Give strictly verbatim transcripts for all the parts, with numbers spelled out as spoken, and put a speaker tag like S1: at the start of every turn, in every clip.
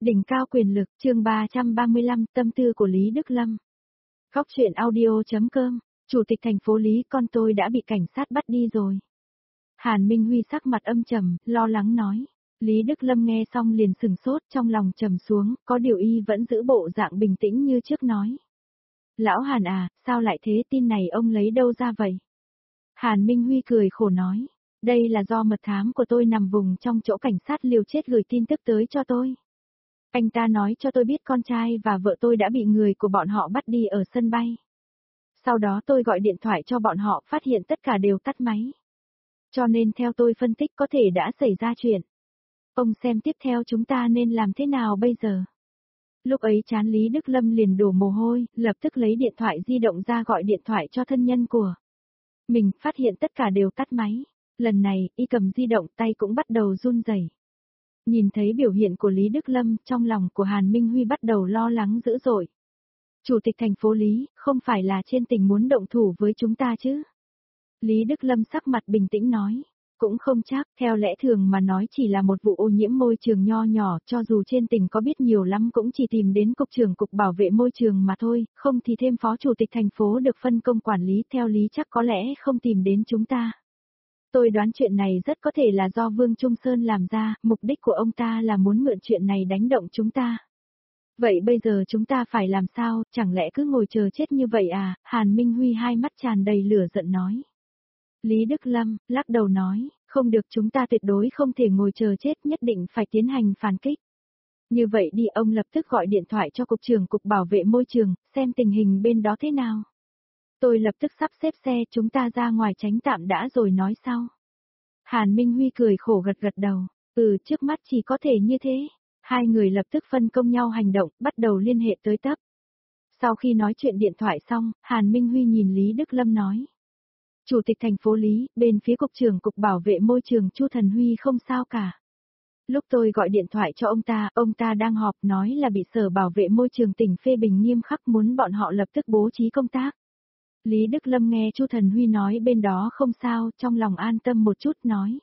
S1: Đỉnh cao quyền lực, chương ba trăm ba mươi lăm, tâm tư của Lý Đức Lâm. Góc truyện audio.com, Chủ tịch thành phố Lý, con tôi đã bị cảnh sát bắt đi rồi. Hàn Minh Huy sắc mặt âm trầm, lo lắng nói. Lý Đức Lâm nghe xong liền sừng sốt, trong lòng trầm xuống, có điều y vẫn giữ bộ dạng bình tĩnh như trước nói. Lão Hàn à, sao lại thế, tin này ông lấy đâu ra vậy? Hàn Minh Huy cười khổ nói. Đây là do mật thám của tôi nằm vùng trong chỗ cảnh sát liều chết gửi tin tức tới cho tôi. Anh ta nói cho tôi biết con trai và vợ tôi đã bị người của bọn họ bắt đi ở sân bay. Sau đó tôi gọi điện thoại cho bọn họ, phát hiện tất cả đều tắt máy. Cho nên theo tôi phân tích có thể đã xảy ra chuyện. Ông xem tiếp theo chúng ta nên làm thế nào bây giờ? Lúc ấy trán Lý Đức Lâm liền đổ mồ hôi, lập tức lấy điện thoại di động ra gọi điện thoại cho thân nhân của mình, phát hiện tất cả đều tắt máy. Lần này, y cầm di động, tay cũng bắt đầu run rẩy. Nhìn thấy biểu hiện của Lý Đức Lâm, trong lòng của Hàn Minh Huy bắt đầu lo lắng dữ dội. Chủ tịch thành phố Lý, không phải là trên tỉnh muốn động thủ với chúng ta chứ? Lý Đức Lâm sắc mặt bình tĩnh nói. Cũng không chắc, theo lẽ thường mà nói chỉ là một vụ ô nhiễm môi trường nho nhỏ, cho dù trên tỉnh có biết nhiều lắm cũng chỉ tìm đến cục trưởng cục bảo vệ môi trường mà thôi, không thì thêm phó chủ tịch thành phố được phân công quản lý, theo lý chắc có lẽ không tìm đến chúng ta. Tôi đoán chuyện này rất có thể là do Vương Trung Sơn làm ra, mục đích của ông ta là muốn mượn chuyện này đánh động chúng ta. Vậy bây giờ chúng ta phải làm sao, chẳng lẽ cứ ngồi chờ chết như vậy à? Hàn Minh Huy hai mắt tràn đầy lửa giận nói. Lý Đức Lâm, lắc đầu nói, không được, chúng ta tuyệt đối không thể ngồi chờ chết, nhất định phải tiến hành phản kích. Như vậy đi, ông lập tức gọi điện thoại cho cục trưởng cục bảo vệ môi trường, xem tình hình bên đó thế nào. Tôi lập tức sắp xếp xe, chúng ta ra ngoài tránh tạm đã rồi nói sau. Hàn Minh Huy cười khổ gật gật đầu, ừ, trước mắt chỉ có thể như thế. Hai người lập tức phân công nhau hành động, bắt đầu liên hệ tới tấp. Sau khi nói chuyện điện thoại xong, Hàn Minh Huy nhìn Lý Đức Lâm nói. Chủ tịch thành phố Lý, bên phía cục trưởng cục bảo vệ môi trường Chu Thần Huy không sao cả. Lúc tôi gọi điện thoại cho ông ta, ông ta đang họp nói là bị sở bảo vệ môi trường tỉnh phê bình nghiêm khắc, muốn bọn họ lập tức bố trí công tác. Lý Đức Lâm nghe Chu Thần Huy nói bên đó không sao, trong lòng an tâm một chút nói.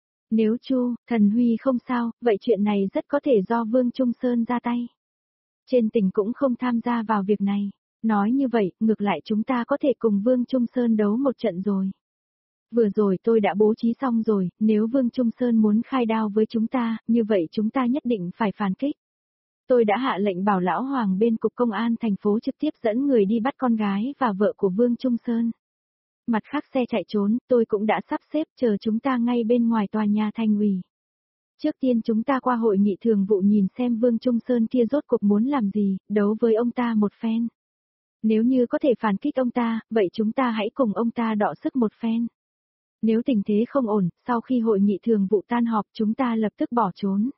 S1: Nếu Chu Thần Huy không sao, vậy chuyện này rất có thể do Vương Trung Sơn ra tay. Trên tỉnh cũng không tham gia vào việc này. Nói như vậy, ngược lại chúng ta có thể cùng Vương Trung Sơn đấu một trận rồi. Vừa rồi tôi đã bố trí xong rồi, nếu Vương Trung Sơn muốn khai đao với chúng ta, như vậy chúng ta nhất định phải phản kích. Tôi đã hạ lệnh bảo Lão Hoàng bên cục công an thành phố trực tiếp dẫn người đi bắt con gái và vợ của Vương Trung Sơn. Mặt khác xe chạy trốn, tôi cũng đã sắp xếp chờ chúng ta ngay bên ngoài tòa nhà thành ủy. Trước tiên chúng ta qua hội nghị thường vụ nhìn xem Vương Trung Sơn kia rốt cuộc muốn làm gì, đấu với ông ta một phen. Nếu như có thể phản kích ông ta, vậy chúng ta hãy cùng ông ta đọ sức một phen. Nếu tình thế không ổn, sau khi hội nghị thường vụ tan họp chúng ta lập tức bỏ trốn.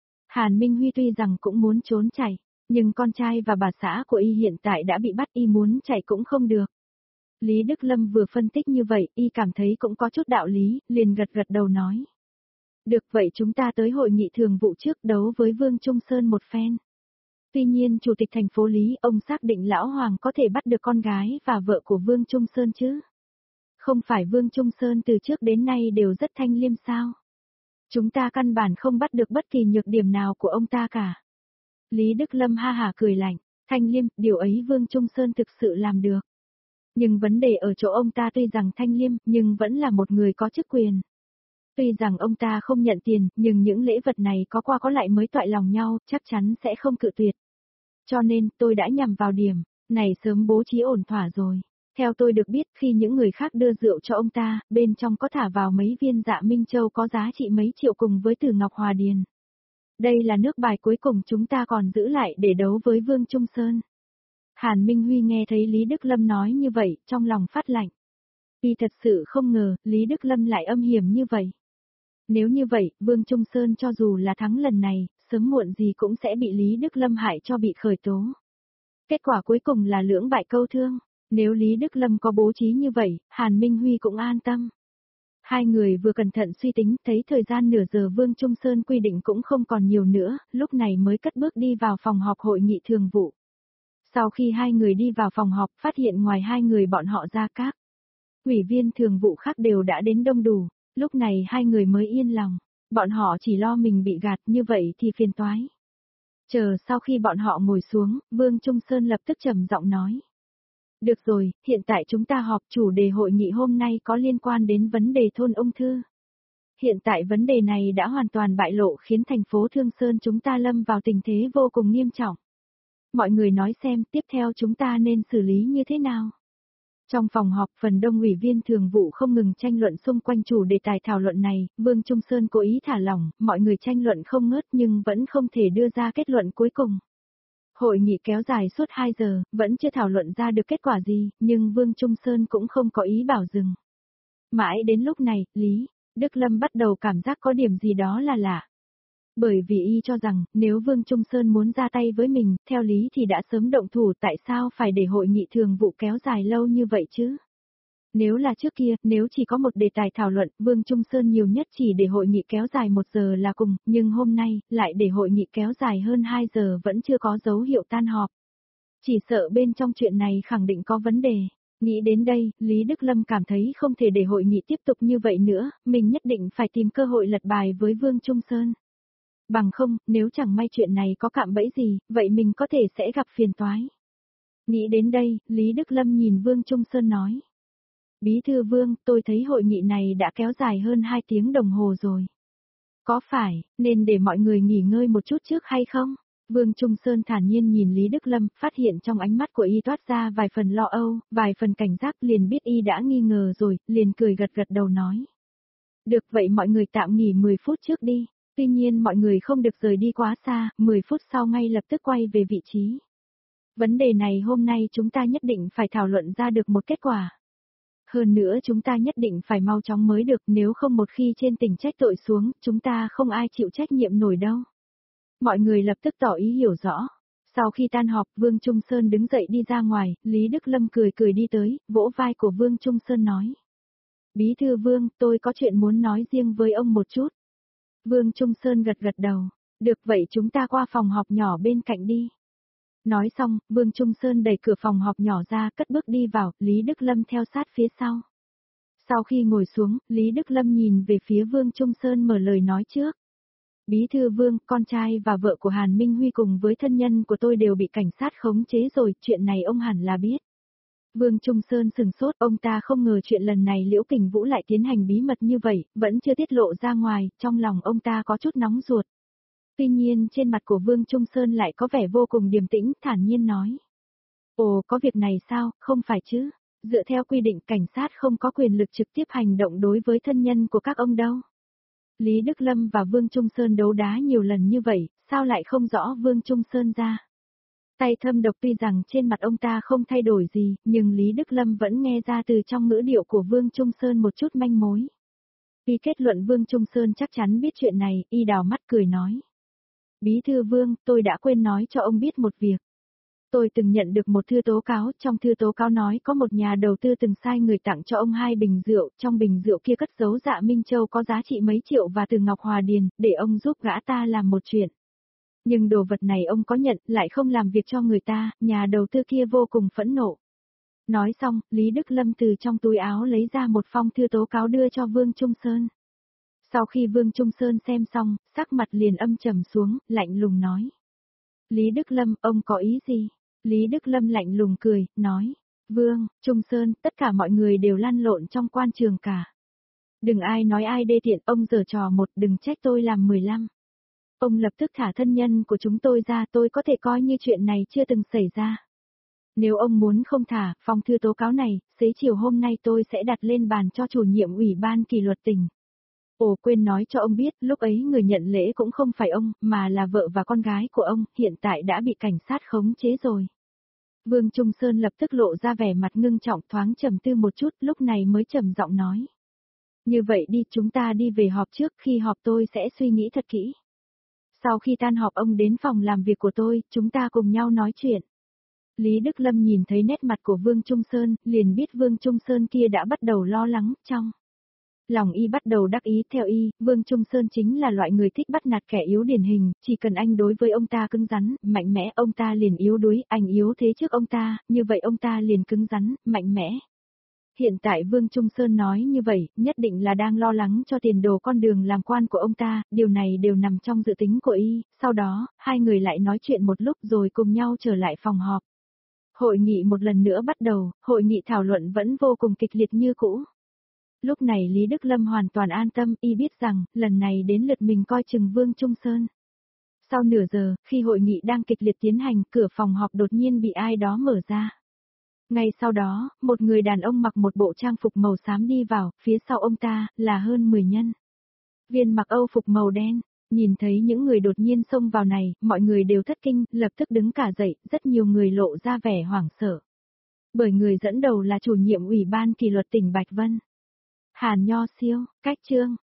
S1: Hàn Minh Huy tuy rằng cũng muốn trốn chạy, nhưng con trai và bà xã của y hiện tại đã bị bắt, y muốn chạy cũng không được. Lý Đức Lâm vừa phân tích như vậy, y cảm thấy cũng có chút đạo lý, liền gật gật đầu nói. Được, vậy chúng ta tới hội nghị thường vụ trước đấu với Vương Trung Sơn một phen. Tuy nhiên Chủ tịch thành phố Lý, ông xác định Lão Hoàng có thể bắt được con gái và vợ của Vương Trung Sơn chứ? Không phải Vương Trung Sơn từ trước đến nay đều rất thanh liêm sao? Chúng ta căn bản không bắt được bất kỳ nhược điểm nào của ông ta cả. Lý Đức Lâm ha hả cười lạnh, thanh liêm, điều ấy Vương Trung Sơn thực sự làm được. Nhưng vấn đề ở chỗ ông ta tuy rằng thanh liêm, nhưng vẫn là một người có chức quyền. Tuy rằng ông ta không nhận tiền, nhưng những lễ vật này có qua có lại mới toại lòng nhau, chắc chắn sẽ không cự tuyệt. Cho nên, tôi đã nhằm vào điểm này sớm bố trí ổn thỏa rồi. Theo tôi được biết, khi những người khác đưa rượu cho ông ta, bên trong có thả vào mấy viên dạ Minh Châu có giá trị mấy triệu cùng với Tử Ngọc Hòa Điền. Đây là nước bài cuối cùng chúng ta còn giữ lại để đấu với Vương Trung Sơn. Hàn Minh Huy nghe thấy Lý Đức Lâm nói như vậy, trong lòng phát lạnh. Vì thật sự không ngờ, Lý Đức Lâm lại âm hiểm như vậy. Nếu như vậy, Vương Trung Sơn cho dù là thắng lần này, sớm muộn gì cũng sẽ bị Lý Đức Lâm hại cho bị khởi tố. Kết quả cuối cùng là lưỡng bại câu thương. Nếu Lý Đức Lâm có bố trí như vậy, Hàn Minh Huy cũng an tâm. Hai người vừa cẩn thận suy tính, thấy thời gian nửa giờ Vương Trung Sơn quy định cũng không còn nhiều nữa, lúc này mới cất bước đi vào phòng họp hội nghị thường vụ. Sau khi hai người đi vào phòng họp, phát hiện ngoài hai người bọn họ ra các ủy viên thường vụ khác đều đã đến đông đủ, lúc này hai người mới yên lòng. Bọn họ chỉ lo mình bị gạt, như vậy thì phiền toái. Chờ sau khi bọn họ ngồi xuống, Vương Trung Sơn lập tức trầm giọng nói. Được rồi, hiện tại chúng ta họp, chủ đề hội nghị hôm nay có liên quan đến vấn đề thôn ung thư. Hiện tại vấn đề này đã hoàn toàn bại lộ khiến thành phố Thương Sơn chúng ta lâm vào tình thế vô cùng nghiêm trọng. Mọi người nói xem tiếp theo chúng ta nên xử lý như thế nào. Trong phòng họp, phần đông ủy viên thường vụ không ngừng tranh luận xung quanh chủ đề tài thảo luận này, Vương Trung Sơn cố ý thả lỏng, mọi người tranh luận không ngớt nhưng vẫn không thể đưa ra kết luận cuối cùng. Hội nghị kéo dài suốt hai giờ, vẫn chưa thảo luận ra được kết quả gì, nhưng Vương Trung Sơn cũng không có ý bảo dừng. Mãi đến lúc này, Lý Đức Lâm bắt đầu cảm giác có điểm gì đó là lạ. Bởi vì y cho rằng, nếu Vương Trung Sơn muốn ra tay với mình, theo lý thì đã sớm động thủ, tại sao phải để hội nghị thường vụ kéo dài lâu như vậy chứ? Nếu là trước kia, nếu chỉ có một đề tài thảo luận, Vương Trung Sơn nhiều nhất chỉ để hội nghị kéo dài một giờ là cùng, nhưng hôm nay, lại để hội nghị kéo dài hơn hai giờ vẫn chưa có dấu hiệu tan họp. Chỉ sợ bên trong chuyện này khẳng định có vấn đề. Nghĩ đến đây, Lý Đức Lâm cảm thấy không thể để hội nghị tiếp tục như vậy nữa, mình nhất định phải tìm cơ hội lật bài với Vương Trung Sơn. Bằng không, nếu chẳng may chuyện này có cạm bẫy gì, vậy mình có thể sẽ gặp phiền toái. Nghĩ đến đây, Lý Đức Lâm nhìn Vương Trung Sơn nói. Bí thư Vương, tôi thấy hội nghị này đã kéo dài hơn hai tiếng đồng hồ rồi. Có phải, nên để mọi người nghỉ ngơi một chút trước hay không? Vương Trung Sơn thản nhiên nhìn Lý Đức Lâm, phát hiện trong ánh mắt của y toát ra vài phần lo âu, vài phần cảnh giác, liền biết y đã nghi ngờ rồi, liền cười gật gật đầu nói. Được vậy mọi người tạm nghỉ mười phút trước đi. Tuy nhiên mọi người không được rời đi quá xa, mười phút sau ngay lập tức quay về vị trí. Vấn đề này hôm nay chúng ta nhất định phải thảo luận ra được một kết quả. Hơn nữa chúng ta nhất định phải mau chóng mới được, nếu không một khi trên tỉnh trách tội xuống, chúng ta không ai chịu trách nhiệm nổi đâu. Mọi người lập tức tỏ ý hiểu rõ. Sau khi tan họp, Vương Trung Sơn đứng dậy đi ra ngoài, Lý Đức Lâm cười cười đi tới, vỗ vai của Vương Trung Sơn nói. Bí thư Vương, tôi có chuyện muốn nói riêng với ông một chút. Vương Trung Sơn gật gật đầu. Được vậy chúng ta qua phòng họp nhỏ bên cạnh đi. Nói xong, Vương Trung Sơn đẩy cửa phòng họp nhỏ ra, cất bước đi vào, Lý Đức Lâm theo sát phía sau. Sau khi ngồi xuống, Lý Đức Lâm nhìn về phía Vương Trung Sơn mở lời nói trước. Bí thư Vương, con trai và vợ của Hàn Minh Huy cùng với thân nhân của tôi đều bị cảnh sát khống chế rồi, chuyện này ông hẳn là biết. Vương Trung Sơn sừng sốt, ông ta không ngờ chuyện lần này Liễu Kình Vũ lại tiến hành bí mật như vậy, vẫn chưa tiết lộ ra ngoài, trong lòng ông ta có chút nóng ruột. Tuy nhiên trên mặt của Vương Trung Sơn lại có vẻ vô cùng điềm tĩnh, thản nhiên nói. Ồ, có việc này sao, không phải chứ? Dựa theo quy định cảnh sát không có quyền lực trực tiếp hành động đối với thân nhân của các ông đâu. Lý Đức Lâm và Vương Trung Sơn đấu đá nhiều lần như vậy, sao lại không rõ Vương Trung Sơn ra? Tay thâm độc tuy rằng trên mặt ông ta không thay đổi gì, nhưng Lý Đức Lâm vẫn nghe ra từ trong ngữ điệu của Vương Trung Sơn một chút manh mối. Y kết luận Vương Trung Sơn chắc chắn biết chuyện này, y đào mắt cười nói. Bí thư Vương, tôi đã quên nói cho ông biết một việc. Tôi từng nhận được một thư tố cáo, trong thư tố cáo nói có một nhà đầu tư từng sai người tặng cho ông hai bình rượu, trong bình rượu kia cất giấu Dạ Minh Châu có giá trị mấy triệu và từ Ngọc Hòa Điền, để ông giúp gã ta làm một chuyện. Nhưng đồ vật này ông có nhận, lại không làm việc cho người ta, nhà đầu tư kia vô cùng phẫn nộ. Nói xong, Lý Đức Lâm từ trong túi áo lấy ra một phong thư tố cáo đưa cho Vương Trung Sơn. Sau khi Vương Trung Sơn xem xong, sắc mặt liền âm trầm xuống, lạnh lùng nói. Lý Đức Lâm, ông có ý gì? Lý Đức Lâm lạnh lùng cười, nói. Vương, Trung Sơn, tất cả mọi người đều lăn lộn trong quan trường cả. Đừng ai nói ai đê tiện, ông giở trò một, đừng trách tôi làm mười lăm. Ông lập tức thả thân nhân của chúng tôi ra, tôi có thể coi như chuyện này chưa từng xảy ra. Nếu ông muốn không thả, phong thư tố cáo này, xế chiều hôm nay tôi sẽ đặt lên bàn cho chủ nhiệm ủy ban kỷ luật tỉnh. Ồ, quên nói cho ông biết, lúc ấy người nhận lễ cũng không phải ông, mà là vợ và con gái của ông, hiện tại đã bị cảnh sát khống chế rồi. Vương Trung Sơn lập tức lộ ra vẻ mặt ngưng trọng, thoáng trầm tư một chút, lúc này mới trầm giọng nói. Như vậy đi, chúng ta đi về họp trước, khi họp tôi sẽ suy nghĩ thật kỹ. Sau khi tan họp ông đến phòng làm việc của tôi, chúng ta cùng nhau nói chuyện. Lý Đức Lâm nhìn thấy nét mặt của Vương Trung Sơn, liền biết Vương Trung Sơn kia đã bắt đầu lo lắng, trong lòng y bắt đầu đắc ý, theo y, Vương Trung Sơn chính là loại người thích bắt nạt kẻ yếu điển hình, chỉ cần anh đối với ông ta cứng rắn, mạnh mẽ, ông ta liền yếu đuối, anh yếu thế trước ông ta, như vậy ông ta liền cứng rắn, mạnh mẽ. Hiện tại Vương Trung Sơn nói như vậy, nhất định là đang lo lắng cho tiền đồ con đường làm quan của ông ta, điều này đều nằm trong dự tính của y, sau đó, hai người lại nói chuyện một lúc rồi cùng nhau trở lại phòng họp. Hội nghị một lần nữa bắt đầu, hội nghị thảo luận vẫn vô cùng kịch liệt như cũ. Lúc này Lý Đức Lâm hoàn toàn an tâm, y biết rằng, lần này đến lượt mình coi chừng Vương Trung Sơn. Sau nửa giờ, khi hội nghị đang kịch liệt tiến hành, cửa phòng họp đột nhiên bị ai đó mở ra. Ngay sau đó, một người đàn ông mặc một bộ trang phục màu xám đi vào, phía sau ông ta, là hơn mười nhân. Viên mặc Âu phục màu đen, nhìn thấy những người đột nhiên xông vào này, mọi người đều thất kinh, lập tức đứng cả dậy, rất nhiều người lộ ra vẻ hoảng sợ. Bởi người dẫn đầu là chủ nhiệm ủy ban kỷ luật tỉnh Bạch Vân. Hàn Nho Siêu, Cách Trương,